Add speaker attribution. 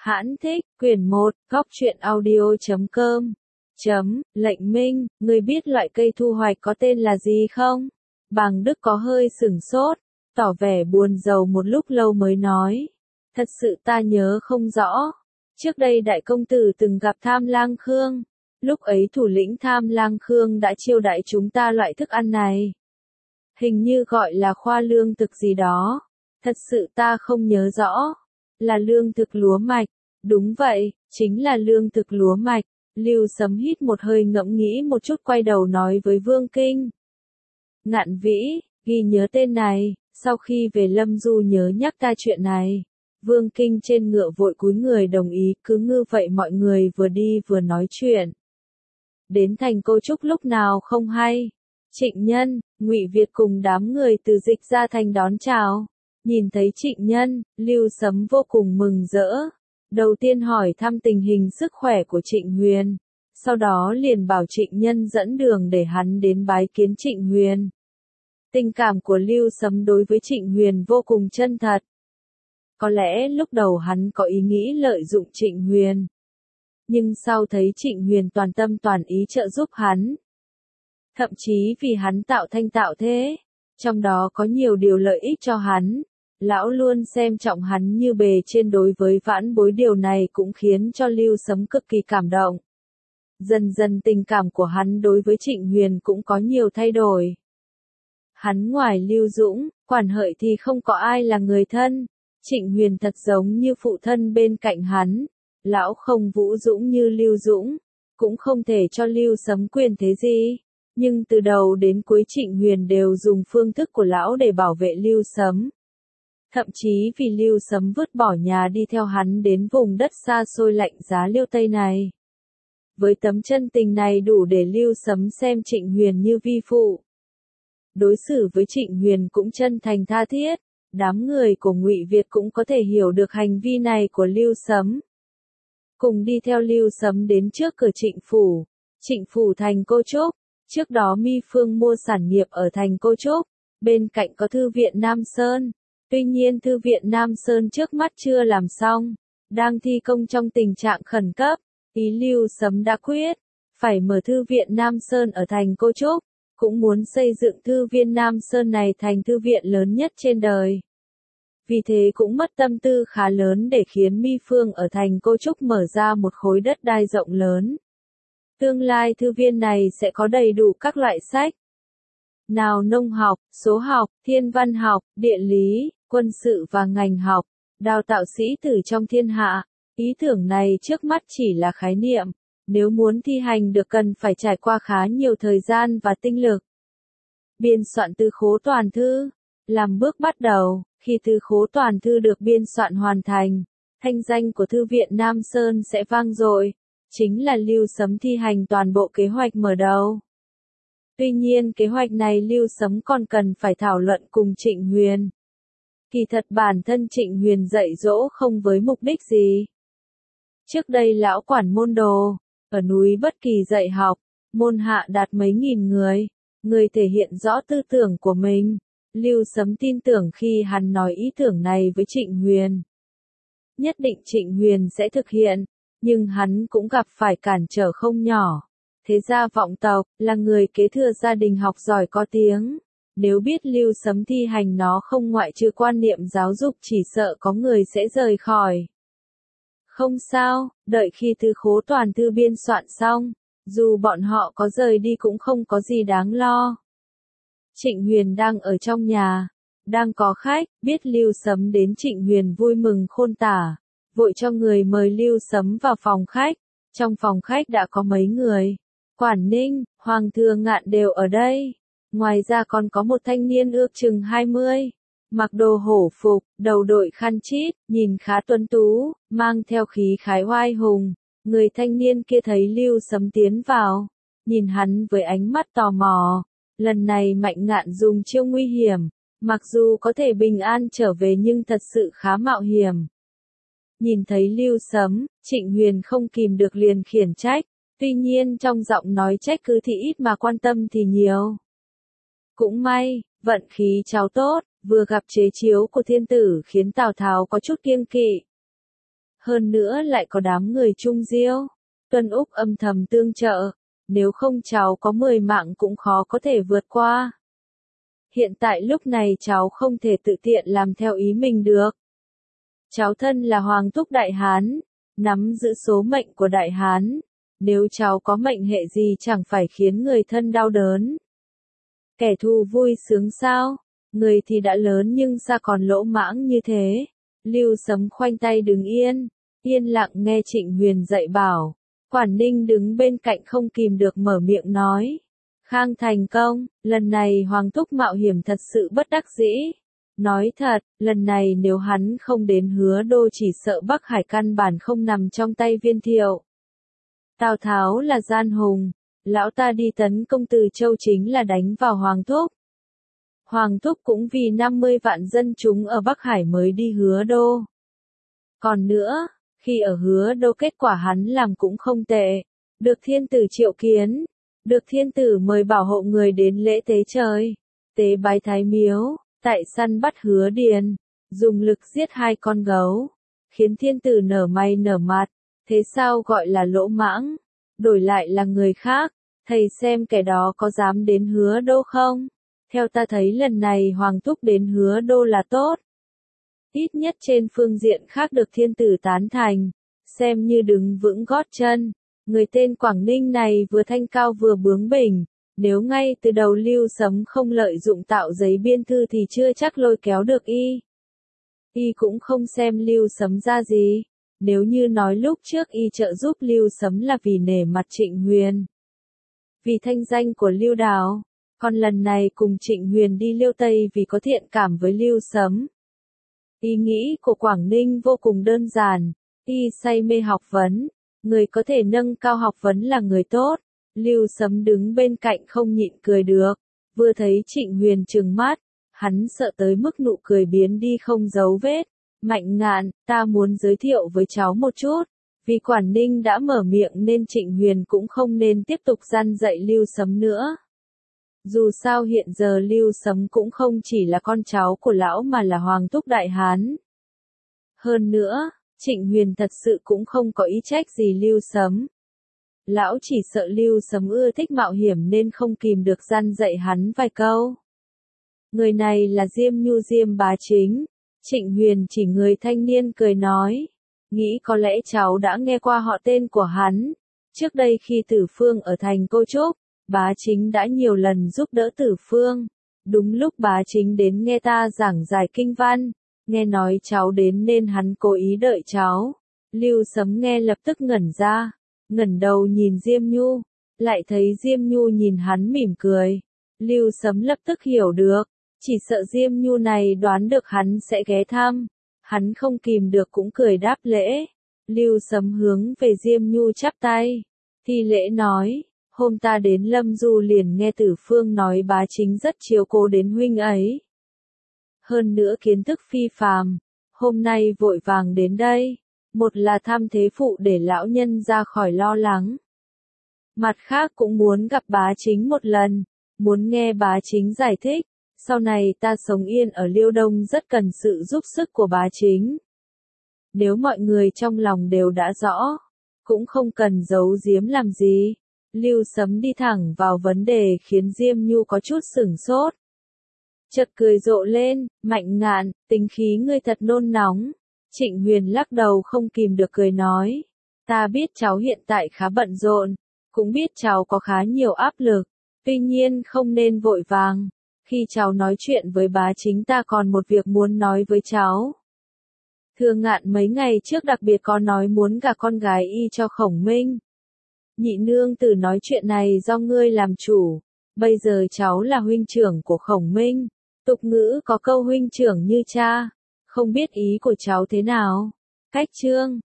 Speaker 1: Hãn thích, quyển 1, góc truyện audio.com. Lệnh Minh, ngươi biết loại cây thu hoạch có tên là gì không? Bàng Đức có hơi sửng sốt, tỏ vẻ buồn rầu một lúc lâu mới nói. Thật sự ta nhớ không rõ. Trước đây đại công tử từng gặp Tham Lang Khương. Lúc ấy thủ lĩnh Tham Lang Khương đã chiêu đãi chúng ta loại thức ăn này. Hình như gọi là khoa lương thực gì đó. Thật sự ta không nhớ rõ. Là lương thực lúa mạch. Đúng vậy, chính là lương thực lúa mạch. Lưu Sấm hít một hơi ngẫm nghĩ một chút quay đầu nói với Vương Kinh. Ngạn Vĩ, ghi nhớ tên này, sau khi về Lâm Du nhớ nhắc ta chuyện này. Vương Kinh trên ngựa vội cúi người đồng ý, cứ ngư vậy mọi người vừa đi vừa nói chuyện. Đến thành Cô Trúc lúc nào không hay. Trịnh Nhân, Ngụy Việt cùng đám người từ Dịch ra thành đón chào. Nhìn thấy Trịnh Nhân, Lưu Sấm vô cùng mừng rỡ. Đầu tiên hỏi thăm tình hình sức khỏe của Trịnh Huyền. Sau đó liền bảo Trịnh Nhân dẫn đường để hắn đến bái kiến Trịnh Huyền. Tình cảm của Lưu Sấm đối với Trịnh Huyền vô cùng chân thật. Có lẽ lúc đầu hắn có ý nghĩ lợi dụng Trịnh Huyền. Nhưng sau thấy Trịnh Huyền toàn tâm toàn ý trợ giúp hắn. Thậm chí vì hắn tạo thanh tạo thế. Trong đó có nhiều điều lợi ích cho hắn. Lão luôn xem trọng hắn như bề trên đối với vãn bối, điều này cũng khiến cho Lưu Sấm cực kỳ cảm động. Dần dần tình cảm của hắn đối với Trịnh Huyền cũng có nhiều thay đổi. Hắn ngoài Lưu Dũng, Quản Hợi thì không có ai là người thân. Trịnh Huyền thật giống như phụ thân bên cạnh hắn. Lão không vũ dũng như Lưu Dũng, cũng không thể cho Lưu Sấm quyền thế gì. Nhưng từ đầu đến cuối Trịnh Huyền đều dùng phương thức của lão để bảo vệ Lưu Sấm. Thậm chí vì Lưu Sấm vứt bỏ nhà đi theo hắn đến vùng đất xa xôi lạnh giá Liêu Tây này. Với tấm chân tình này đủ để Lưu Sấm xem Trịnh Huyền như vi phụ. Đối xử với Trịnh Huyền cũng chân thành tha thiết, đám người của Ngụy Việt cũng có thể hiểu được hành vi này của Lưu Sấm. Cùng đi theo Lưu Sấm đến trước cửa Trịnh phủ thành Cô Trúc. Trước đó Mi Phương mua sản nghiệp ở thành Cô Trúc, bên cạnh có thư viện Nam Sơn. Tuy nhiên thư viện Nam Sơn trước mắt chưa làm xong, đang thi công trong tình trạng khẩn cấp. Ý Lưu Sấm đã quyết, phải mở thư viện Nam Sơn ở thành Cô Trúc, cũng muốn xây dựng thư viện Nam Sơn này thành thư viện lớn nhất trên đời. Vì thế cũng mất tâm tư khá lớn để khiến Mi Phương ở thành Cô Trúc mở ra một khối đất đai rộng lớn. Tương lai thư viện này sẽ có đầy đủ các loại sách. Nào nông học, số học, thiên văn học, địa lý, quân sự và ngành học, đào tạo sĩ tử trong thiên hạ. Ý tưởng này trước mắt chỉ là khái niệm, nếu muốn thi hành được cần phải trải qua khá nhiều thời gian và tinh lực. Biên soạn Tư Khố Toàn Thư. Làm bước bắt đầu, khi Tư Khố Toàn Thư được biên soạn hoàn thành, thanh danh của Thư viện Nam Sơn sẽ vang dội, chính là Lưu Sấm thi hành toàn bộ kế hoạch mở đầu. Tuy nhiên kế hoạch này Lưu Sấm còn cần phải thảo luận cùng Trịnh Huyền. Kỳ thật bản thân Trịnh Huyền dạy dỗ không với mục đích gì. Trước đây lão quản môn đồ, ở núi Bất Kỳ dạy học, môn hạ đạt mấy nghìn người thể hiện rõ tư tưởng của mình. Lưu Sấm tin tưởng khi hắn nói ý tưởng này với Trịnh Huyền. Nhất định Trịnh Huyền sẽ thực hiện, nhưng hắn cũng gặp phải cản trở không nhỏ. Thế gia vọng tộc, là người kế thừa gia đình học giỏi có tiếng. Nếu biết Lưu Sấm thi hành nó không ngoại trừ quan niệm giáo dục chỉ sợ có người sẽ rời khỏi. Không sao, đợi khi Tư Khố Toàn Thư biên soạn xong, dù bọn họ có rời đi cũng không có gì đáng lo. Trịnh Huyền đang ở trong nhà, đang có khách, biết Lưu Sấm đến Trịnh Huyền vui mừng khôn tả, vội cho người mời Lưu Sấm vào phòng khách. Trong phòng khách đã có mấy người, Quản Ninh, Hoàng Thừa Ngạn đều ở đây. Ngoài ra còn có một thanh niên ước chừng 20, mặc đồ hổ phục, đầu đội khăn chít, nhìn khá tuấn tú, mang theo khí khái oai hùng. Người thanh niên kia thấy Lưu Sấm tiến vào, nhìn hắn với ánh mắt tò mò. Lần này Mạnh Ngạn dùng chiêu nguy hiểm, mặc dù có thể bình an trở về nhưng thật sự khá mạo hiểm. Nhìn thấy Lưu Sấm, Trịnh Huyền không kìm được liền khiển trách, tuy nhiên trong giọng nói trách cứ thì ít mà quan tâm thì nhiều. Cũng may, vận khí cháu tốt, vừa gặp chế chiếu của thiên tử khiến Tào Tháo có chút kiêng kỵ. Hơn nữa lại có đám người Trung Diêu, Tuân Úc âm thầm tương trợ, nếu không cháu có 10 mạng cũng khó có thể vượt qua. Hiện tại lúc này cháu không thể tự tiện làm theo ý mình được. Cháu thân là Hoàng thúc Đại Hán, nắm giữ số mệnh của Đại Hán, nếu cháu có mệnh hệ gì chẳng phải khiến người thân đau đớn. Kẻ thù vui sướng sao? Người thì đã lớn nhưng sao còn lỗ mãng như thế? Lưu Sấm khoanh tay đứng yên, yên lặng nghe Trịnh Huyền dạy bảo. Quản Ninh đứng bên cạnh không kìm được mở miệng nói. Khang thành công, lần này Hoàng thúc mạo hiểm thật sự bất đắc dĩ. Nói thật, lần này nếu hắn không đến Hứa Đô chỉ sợ Bắc Hải căn bản không nằm trong tay Viên Thiệu. Tào Tháo là gian hùng, lão ta đi tấn công Từ Châu chính là đánh vào Hoàng thúc. Hoàng thúc cũng vì 50 vạn dân chúng ở Bắc Hải mới đi Hứa Đô. Còn nữa, khi ở Hứa Đô kết quả hắn làm cũng không tệ, được thiên tử triệu kiến, được thiên tử mời bảo hộ người đến lễ tế trời, tế bái Thái Miếu, tại săn bắt Hứa Điền, dùng lực giết 2 con gấu, khiến thiên tử nở mày nở mặt, thế sao gọi là lỗ mãng, đổi lại là người khác, thầy xem kẻ đó có dám đến Hứa Đô không? Theo ta thấy lần này Hoàng thúc đến Hứa Đô là tốt. Ít nhất trên phương diện khác được thiên tử tán thành, xem như đứng vững gót chân. Người tên Quảng Ninh này vừa thanh cao vừa bướng bỉnh, nếu ngay từ đầu Lưu Sấm không lợi dụng tạo giấy biên thư thì chưa chắc lôi kéo được y. Y cũng không xem Lưu Sấm ra gì, nếu như nói lúc trước y trợ giúp Lưu Sấm là vì nể mặt Trịnh Huyền, vì thanh danh của Lưu Đào, còn lần này cùng Trịnh Huyền đi Liêu Tây vì có thiện cảm với Lưu Sấm. Ý nghĩ của Quảng Ninh vô cùng đơn giản, y say mê học vấn, người có thể nâng cao học vấn là người tốt. Lưu Sấm đứng bên cạnh không nhịn cười được, vừa thấy Trịnh Huyền trừng mắt, hắn sợ tới mức nụ cười biến đi không dấu vết. Mạnh Ngạn, ta muốn giới thiệu với cháu một chút, vì Quảng Ninh đã mở miệng nên Trịnh Huyền cũng không nên tiếp tục gian dạy Lưu Sấm nữa. Dù sao hiện giờ Lưu Sấm cũng không chỉ là con cháu của lão mà là Hoàng thúc Đại Hán. Hơn nữa, Trịnh Huyền thật sự cũng không có ý trách gì Lưu Sấm. Lão chỉ sợ Lưu Sấm ưa thích mạo hiểm nên không kìm được gian dạy hắn vài câu. Người này là Diêm Nhu Diêm bá chính. Trịnh Huyền chỉ người thanh niên cười nói. Nghĩ có lẽ cháu đã nghe qua họ tên của hắn. Trước đây khi Tử Phương ở thành Cô Trúc, bá chính đã nhiều lần giúp đỡ Tử Phương. Đúng lúc bá chính đến nghe ta giảng giải kinh văn, nghe nói cháu đến nên hắn cố ý đợi cháu. Lưu Sấm nghe lập tức ngẩn ra, ngẩng đầu nhìn Diêm Nhu, lại thấy Diêm Nhu nhìn hắn mỉm cười. Lưu Sấm lập tức hiểu được, chỉ sợ Diêm Nhu này đoán được hắn sẽ ghé thăm. Hắn không kìm được cũng cười đáp lễ. Lưu Sấm hướng về Diêm Nhu chắp tay, thi lễ nói. Hôm ta đến Lâm Du liền nghe Tử Phương nói bá chính rất chiếu cố đến huynh ấy. Hơn nữa kiến thức phi phàm, hôm nay vội vàng đến đây, một là thăm thế phụ để lão nhân ra khỏi lo lắng. Mặt khác cũng muốn gặp bá chính một lần, muốn nghe bá chính giải thích, sau này ta sống yên ở Liêu Đông rất cần sự giúp sức của bá chính. Nếu mọi người trong lòng đều đã rõ, cũng không cần giấu giếm làm gì. Lưu Sấm đi thẳng vào vấn đề khiến Diêm Nhu có chút sửng sốt. Chợt cười rộ lên, Mạnh Ngạn, tính khí ngươi thật nôn nóng. Trịnh Huyền lắc đầu không kìm được cười nói. Ta biết cháu hiện tại khá bận rộn, cũng biết cháu có khá nhiều áp lực, tuy nhiên không nên vội vàng. Khi cháu nói chuyện với bá chính ta còn một việc muốn nói với cháu. Thừa Ngạn mấy ngày trước đặc biệt có nói muốn gả con gái y cho Khổng Minh. Nhị nương tử nói chuyện này do ngươi làm chủ, bây giờ cháu là huynh trưởng của Khổng Minh, tục ngữ có câu huynh trưởng như cha, không biết ý của cháu thế nào. Cách chương